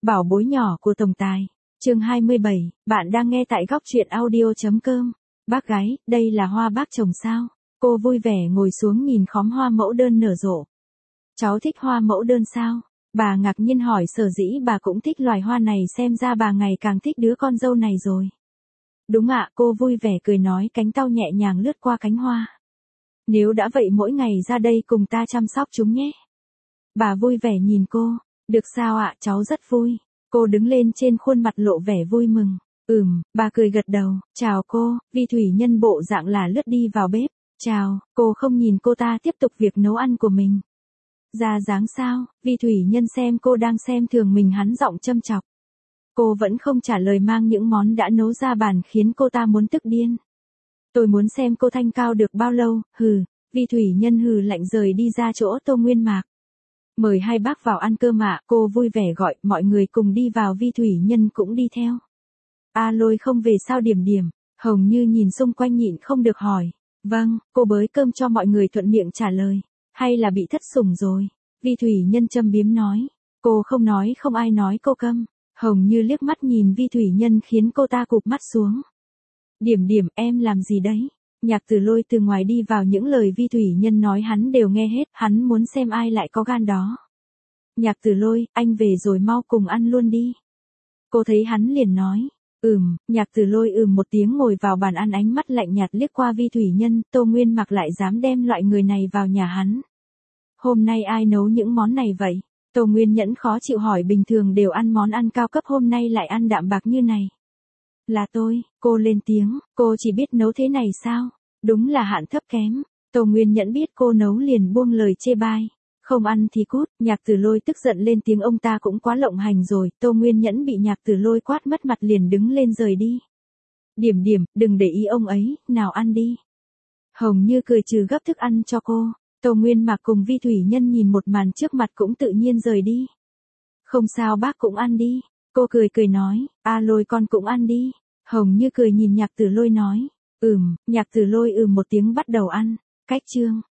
Bảo bối nhỏ của tổng tài. Chương 27, bạn đang nghe tại góc truyện audio.com. Bác gái, đây là hoa bác trồng sao? Cô vui vẻ ngồi xuống nhìn khóm hoa mẫu đơn nở rộ. Cháu thích hoa mẫu đơn sao? Bà ngạc nhiên hỏi, sở dĩ bà cũng thích loài hoa này, xem ra bà ngày càng thích đứa con dâu này rồi. Đúng ạ, cô vui vẻ cười nói, cánh tao nhẹ nhàng lướt qua cánh hoa. Nếu đã vậy mỗi ngày ra đây cùng ta chăm sóc chúng nhé. Bà vui vẻ nhìn cô. Được sao ạ, cháu rất vui. Cô đứng lên, trên khuôn mặt lộ vẻ vui mừng. Bà cười gật đầu. Chào cô, Vi Thủy Nhân bộ dạng là lướt đi vào bếp. Chào, cô không nhìn cô ta tiếp tục việc nấu ăn của mình. Ra dáng sao? Vi Thủy Nhân xem cô đang xem thường mình, hắn giọng châm chọc. Cô vẫn không trả lời, mang những món đã nấu ra bàn khiến cô ta muốn tức điên. Tôi muốn xem cô thanh cao được bao lâu, hừ. Vi Thủy Nhân hừ lạnh rời đi ra chỗ Tô Nguyên Mạc. Mời hai bác vào ăn cơm ạ, cô vui vẻ gọi, mọi người cùng đi vào, Vi Thủy Nhân cũng đi theo. A Lôi không về sao? Điểm điểm, Hồng Như nhìn xung quanh nhịn không được hỏi. Vâng, cô bới cơm cho mọi người thuận miệng trả lời. Hay là bị thất sủng rồi? Vi Thủy Nhân châm biếm nói. Cô không nói, không ai nói cô câm. Hồng Như liếc mắt nhìn Vi Thủy Nhân khiến cô ta cụp mắt xuống. Điểm điểm, em làm gì đấy? Nhạc Tử Lôi từ ngoài đi vào, những lời Vi Thủy Nhân nói hắn đều nghe hết, hắn muốn xem ai lại có gan đó. Nhạc Tử Lôi, anh về rồi, mau cùng ăn luôn đi. Cô thấy hắn liền nói. Nhạc Tử Lôi một tiếng ngồi vào bàn ăn, ánh mắt lạnh nhạt liếc qua Vi Thủy Nhân, Tô Nguyên Mạc lại dám đem loại người này vào nhà hắn. Hôm nay ai nấu những món này vậy? Tô Nguyên Nhẫn khó chịu hỏi, bình thường đều ăn món ăn cao cấp, hôm nay lại ăn đạm bạc như này. Là tôi, cô lên tiếng, cô chỉ biết nấu thế này sao? Đúng là hạng thấp kém. Tô Nguyên Nhẫn biết cô nấu liền buông lời chê bai. Không ăn thì cút. Nhạc Tử Lôi tức giận lên tiếng, ông ta cũng quá lộng hành rồi. Tô Nguyên Nhẫn bị Nhạc Tử Lôi quát mất mặt, liền đứng lên rời đi. Điểm điểm, đừng để ý ông ấy, nào ăn đi. Hồng Như cười trừ gấp thức ăn cho cô. Tô Nguyên Mạc cùng Vi Thủy Nhân nhìn một màn trước mặt cũng tự nhiên rời đi. Không sao, bác cũng ăn đi. Cô cười nói, A Lôi con cũng ăn đi. Hồng Như cười nhìn Nhạc Tử Lôi nói. Nhạc Tử Lôi một tiếng bắt đầu ăn. Cách chương.